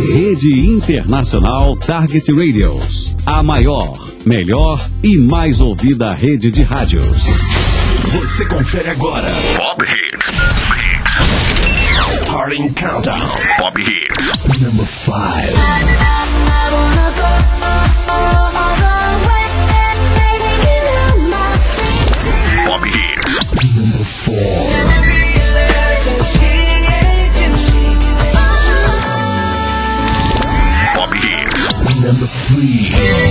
Rede Internacional Target Radios. A maior, melhor e mais ouvida rede de rádios. Você confere agora Pop Hits. Starting Countdown. Pop Hits. Number 5. Pop Hits. Number 4. Pop Hits. Number 3.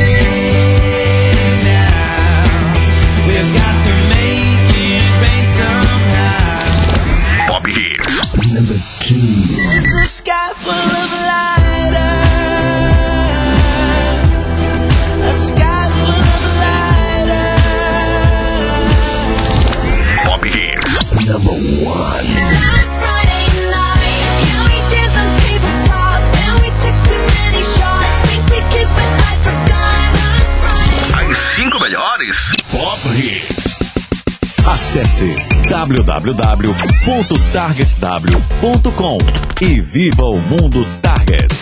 We've got to make it rain somehow. Pop Hits. Number 2. It's a sky full of lighters. A sky full of lighters. Pop Hits. Number 1. As 5 melhores Pop Hits. Acesse www.targetw.com e viva o mundo Target.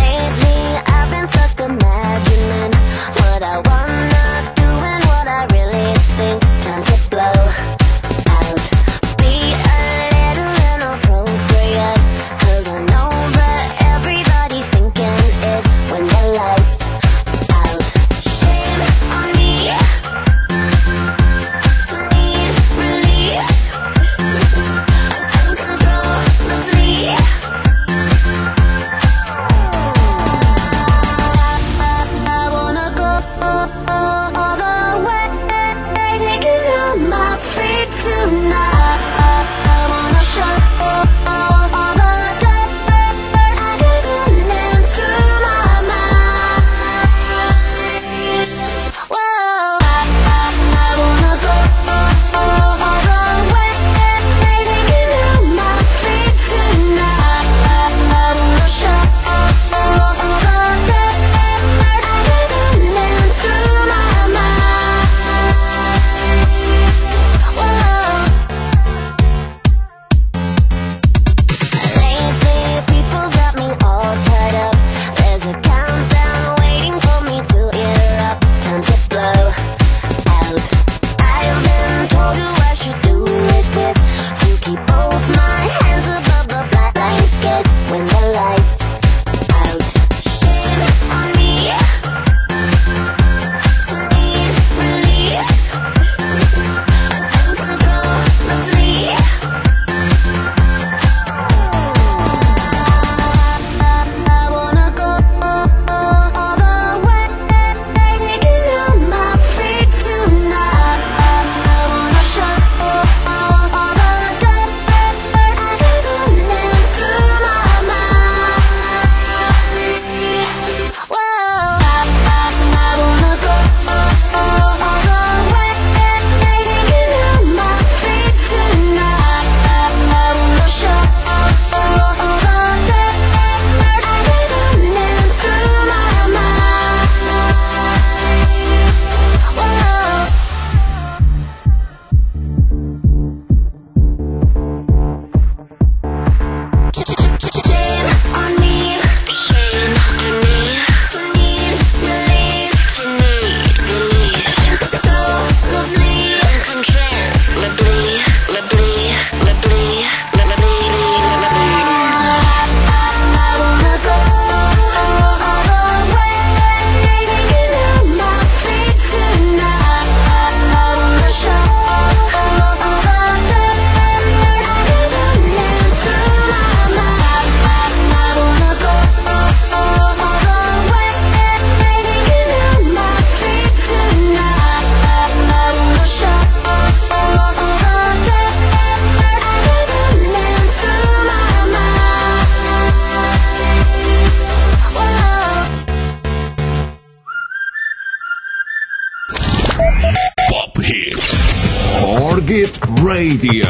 Target Radio.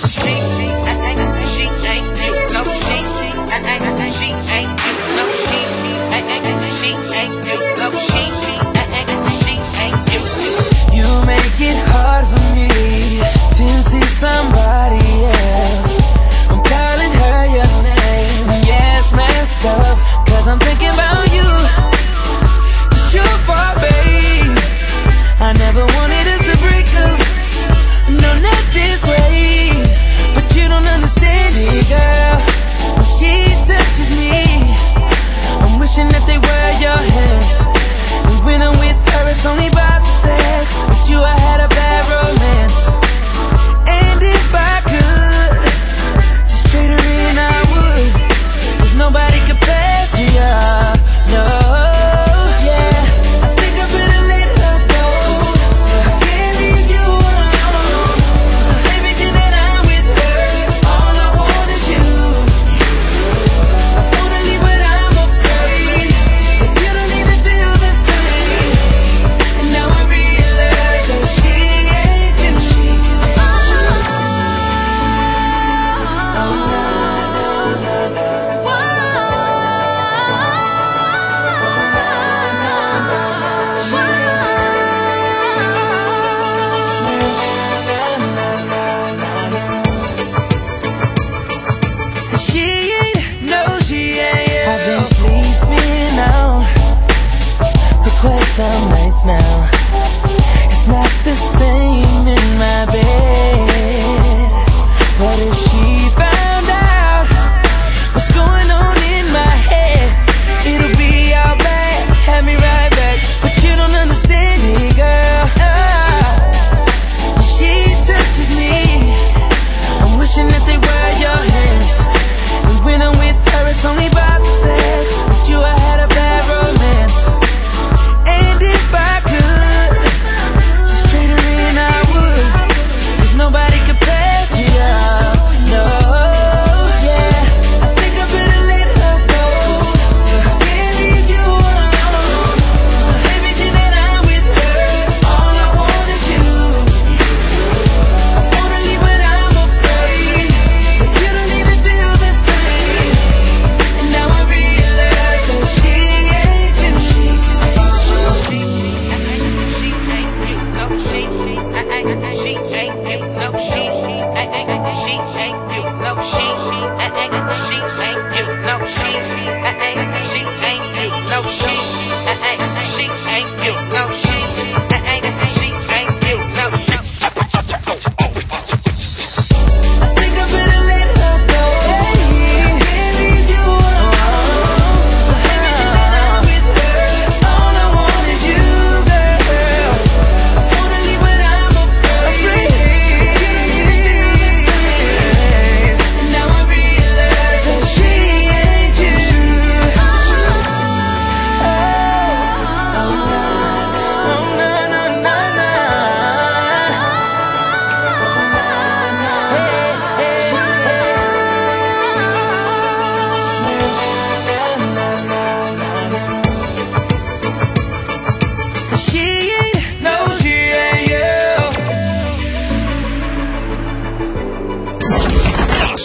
You make it hard for me to see somebody else. I'm calling her your name, yes, messed up, 'cause I'm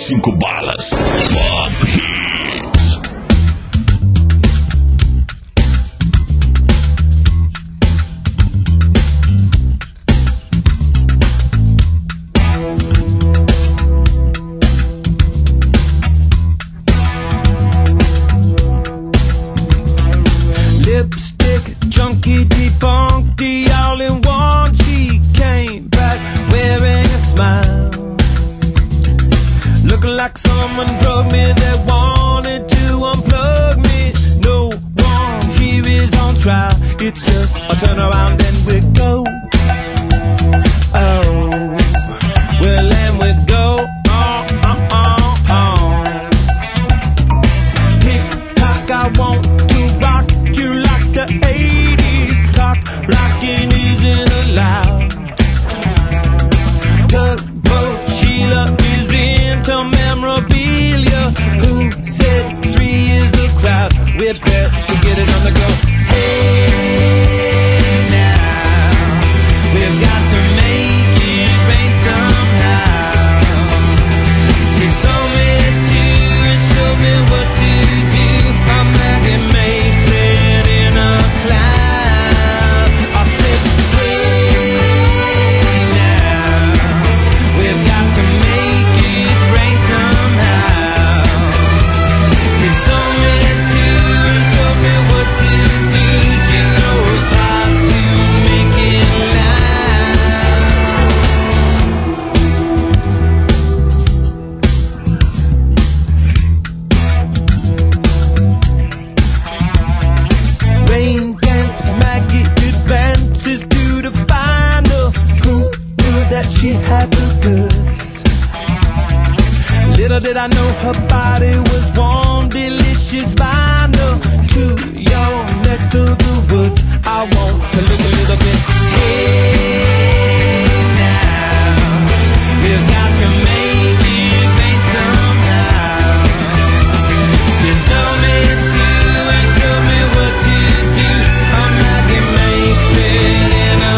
5 balas. Pop Hits. Lipstick, junkie, debunked, all in one. She came back wearing a smile, looking like someone drugged me that wanted to unplug me. No one here is on trial. It's just a turn around and we go. Oh, well, and we go. Tick-tock, I want to rock you like the 80s. Cock blocking isn't allowed. Tugboat Sheila is into memorabilia. Who said 3 is a crowd? We better get it on the go. Hey now, we've got to make it rain somehow. She told me to and showed me what to do. I'm like it makes it in a cloud. I said, hey now, we've got to make it rain somehow. She told me to and showed me what to do. She knows how to make it loud. Rain dance, Maggie advances to the final. Who knew that she had the goods? Little did I know her body was warm, delicious vinyl. To your neck of the woods, I want to look a little bit. Hey now, we've got to make it rain somehow. She told me to and showed me what to do. I'm like it makes it in a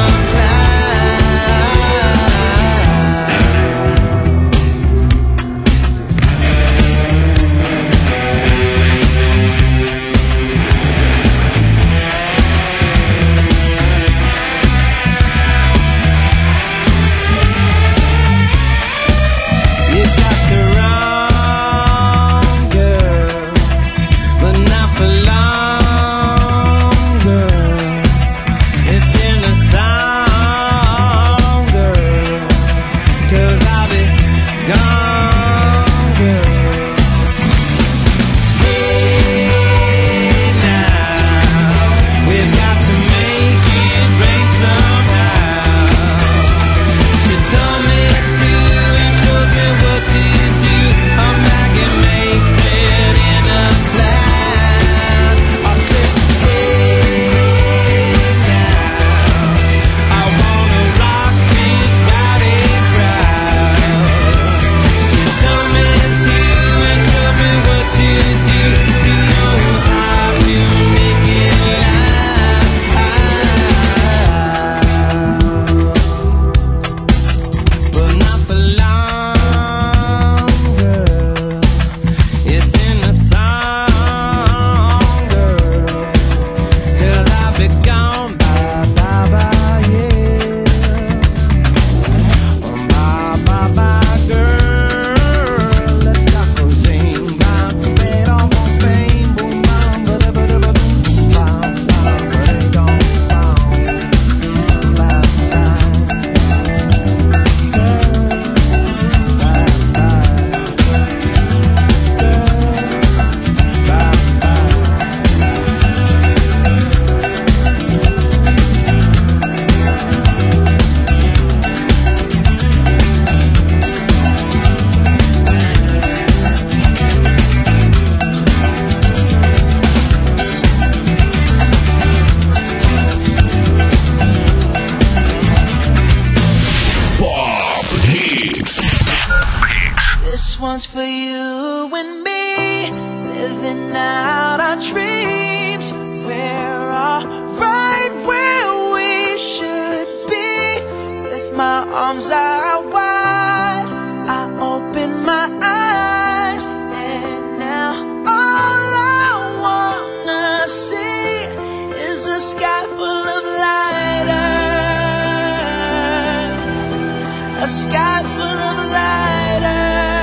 one's for you and me, living out our dreams. We're all right where we should be. With my arms out wide, I open my eyes. a sky full of lighters, a sky full of lighters.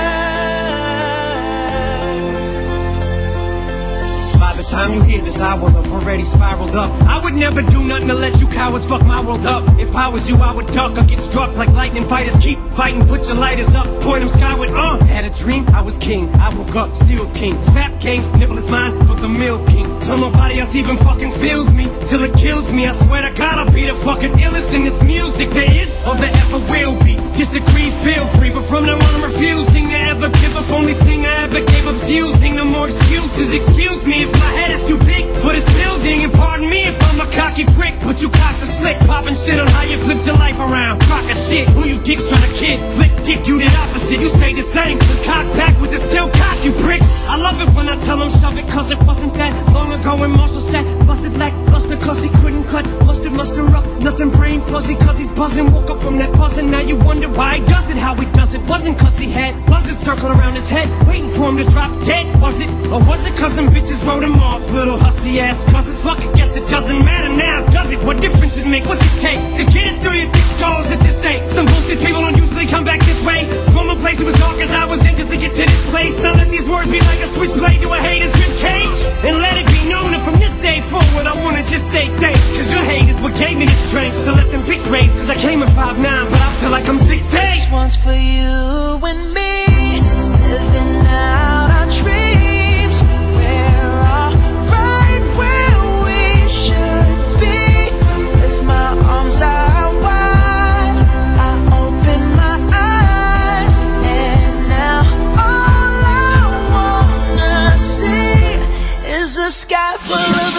By the time you hear this, I will have already spiraled up. I would never do nothing to let you cowards fuck my world up. If I was you, I would duck or get struck like lightning. Fighters keep fighting, put your lighters up, point them skyward. Had a dream, I was king, I woke up, still king. Snap games, nibble is mine for the milk king. Till nobody else even fucking feels me, till it kills me. I swear to God, I'll be the fucking illest in this music there is or there ever will be. Disagree, feel free, but from now on I'm refusing to ever give up. Only thing I ever gave up's using. No more excuses, excuse me if my head is too big for this building. And pardon me if I'm a cocky prick, but you cocks are slick, popping shit on how you flipped your life around. Crock of shit, who you dicks trying to kid? Flick dick, you did opposite, you stayed the same. Cause cock backwards is still cock, you pricks. I love it when I tell them shove it, cause it wasn't that long ago when Marshall said busted like buster cause he couldn't cut mustard, muster up, nothing brain fuzzy cause he's buzzing. Woke up from that buzzing, now you wonder why he does it, how he does it. Wasn't cause he had buzzards circling around his head, waiting for him to drop dead, was it? Or was it cause some bitches wrote him off, little hussy ass causes? Fuck it, guess it doesn't matter now, does it? What difference it make? What's it take to get it through your thick skulls at this ain't? Some bullshit people don't usually come back this way. From a place that was dark as I was in just to get to this place. Now let these words be like a switchblade to a hater's rib cage, and let it be known that from this day forward I wanna just say thanks. Cause your hate is what gave me the strength, so let them pics raise. Cause I came in 5'9", but I feel like I'm 6'8". This one's for you and me, living out our dreams. We're all right where we should be. With my arms out wide, I open my eyes, and now all I wanna see is a sky full of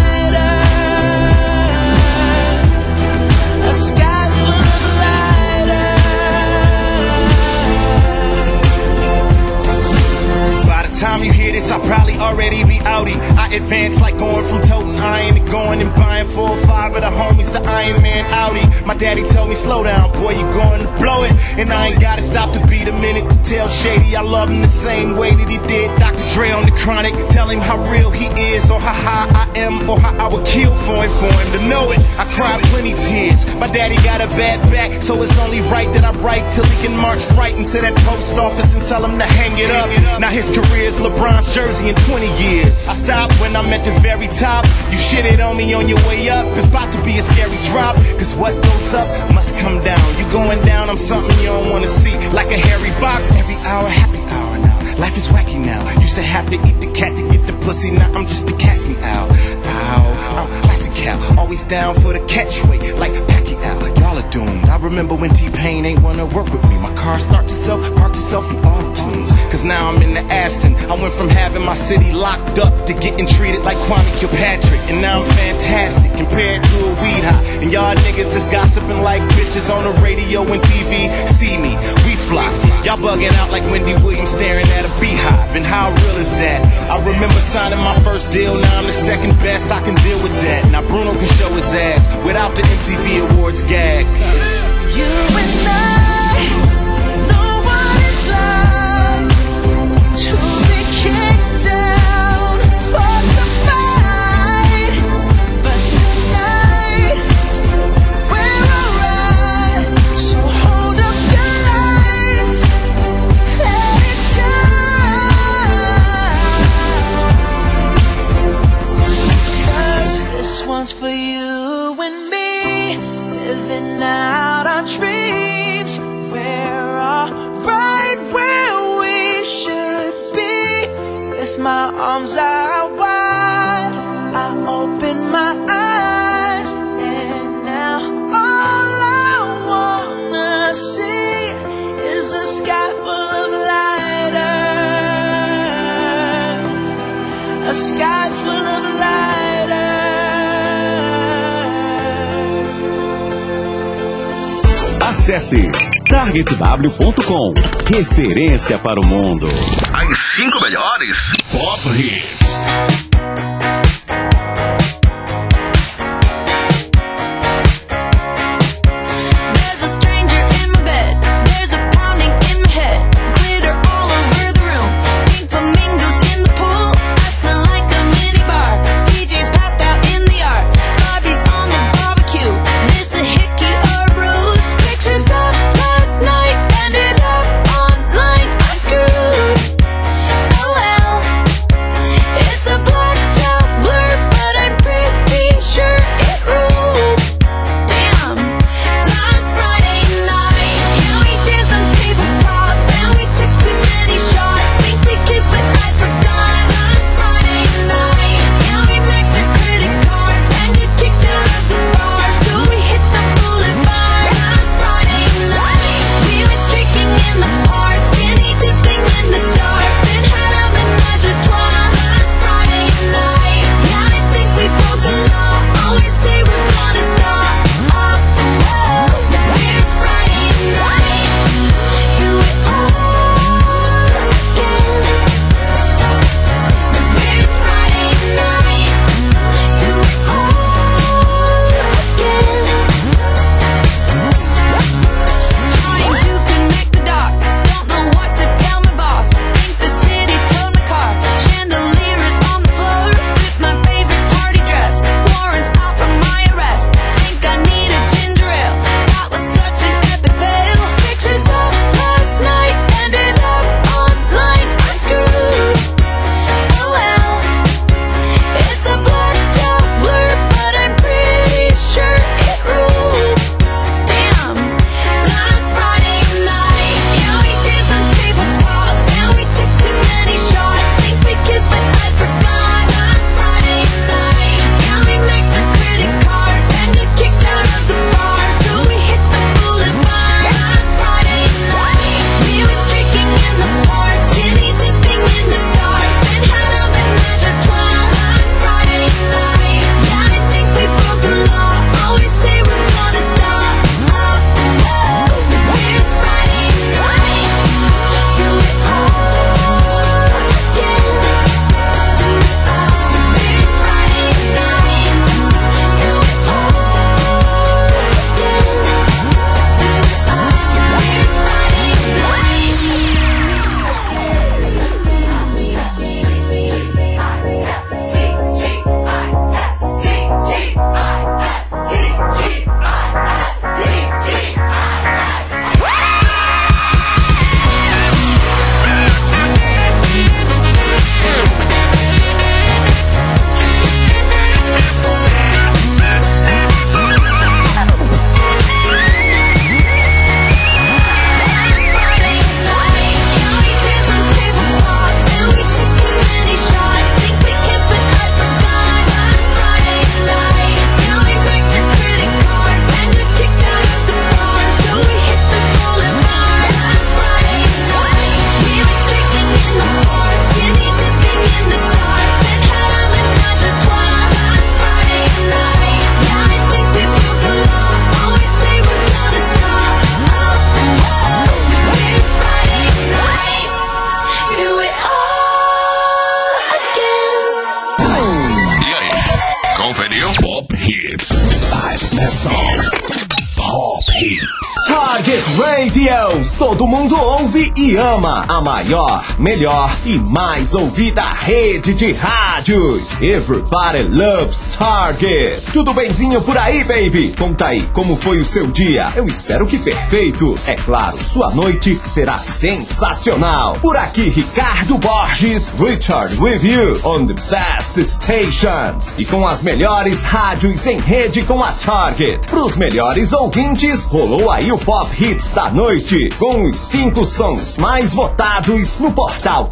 lighters, a sky full of time you hear this, I'll probably already be outie. I advance like going from toting iron to going and buying 4 or 5 of the homies to Iron Man Audi. My daddy told me, slow down, boy, you going to blow it. And I ain't gotta stop to beat a minute to tell Shady I love him the same way that he did Dr. Dre on the Chronic. Tell him how real he is, or how high I am, or how I would kill for him to know it. I cried plenty tears. My daddy got a bad back, so it's only right that I write till he can march right into that post office and tell him to hang it up. Now his career LeBron's jersey in 20 years. I stopped when I'm at the very top. You shitted on me on your way up. It's about to be a scary drop. Cause what goes up must come down. You going down, I'm something you don't wanna see. Like a hairy box. Every hour, happy hour now. Life is wacky now. Used to have to eat the cat to get the pussy. Now I'm just a cast me out. Ow, I'm classic Cal. Always down for the catchweight like Pacquiao. Y'all are doomed. I remember when T-Pain ain't wanna work with me. My car starts itself, parks itself in auto-tunes. Cause now I'm in the Aston. I went from having my city locked up to getting treated like Kwame Kilpatrick. And now I'm fantastic compared to a weed high. And y'all niggas just gossiping like bitches on the radio and TV. See me, we fly. Y'all bugging out like Wendy Williams staring at a beehive. And how real is that? I remember signing my first deal. Now I'm the second best, I can deal with that. Now Bruno can show his ass without the MTV Awards gag. You and I know what it's like to be kicked down, forced to fight. But tonight we're alright. So hold up your lights, let it shine. Cause this one's for you and me, living out our dreams. We're all right where we should be. With my arms out wide, I open my eyes, and now all I wanna see is a sky full of lighters, a sky full of lighters. Acesse targetw.com. Referência para o mundo. As 5 melhores Pop Hits. Flamingos in the pool, I smell like a minibar. DJ's passed out in the yard. Radios. Todo mundo ouve e ama. A maior, melhor e mais ouvida rede de rádios. Everybody loves Target. Tudo benzinho por aí, baby? Conta aí, como foi o seu dia? Eu espero que perfeito. É claro, sua noite será sensacional. Por aqui, Ricardo Borges, Richard with you on the best stations. E com as melhores rádios em rede com a Target. Pros melhores ouvintes, rolou aí o Pop Hits da noite, com os 5 sons mais votados no portal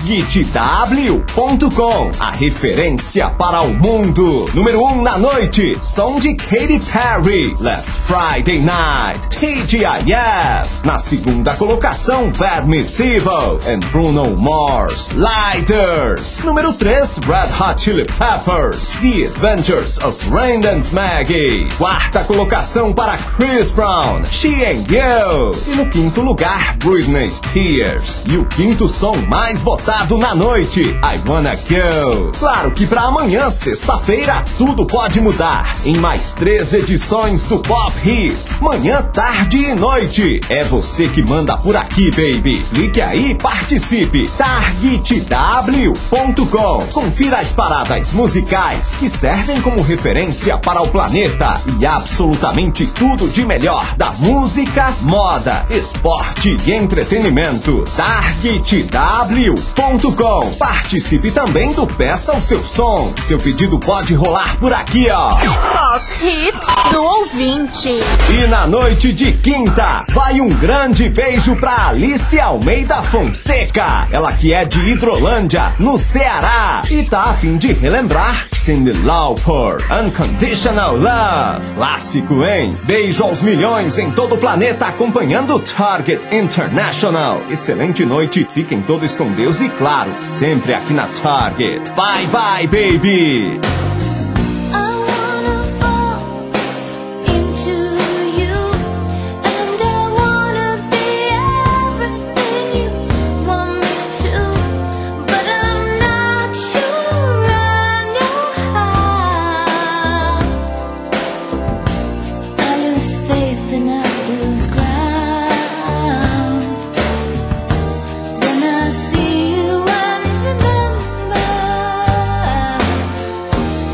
targetw.com, a referência para o mundo. Número 1 na noite, som de Katy Perry, Last Friday Night, TGIF. Na segunda colocação, Bad Meets Evil and Bruno Mars, Lighters. Número 3, Red Hot Chili Peppers, The Adventures of Rain Dance Maggie. Quarta colocação para Chris Brown, She and You. E no quinto lugar, Britney Spears. E o quinto som mais votado na noite, I Wanna Go. Claro que pra amanhã, sexta-feira, tudo pode mudar. Em mais 3 edições do Pop Hits, manhã, tarde e noite. É você que manda por aqui, baby. Clique aí e participe. targetw.com. Confira as paradas musicais que servem como referência para o planeta e absolutamente tudo de melhor da música, moda, esporte e entretenimento. targetw.com. Participe também do Peça o Seu Som. Seu pedido pode rolar por aqui, ó. Pop Hit do ouvinte. E na noite de quinta, vai um grande beijo pra Alice Almeida Fonseca. Ela que é de Hidrolândia, no Ceará, e tá a fim de relembrar Cyndi Lauper, Unconditional Love. Clássico, hein? Beijo aos milhões em todo o planeta acompanhando Target International. Excelente noite, fiquem todos com Deus e claro, sempre aqui na Target. Bye bye, baby! See you and remember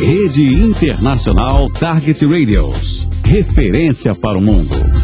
Rede Internacional Target Radios. Referência para o mundo.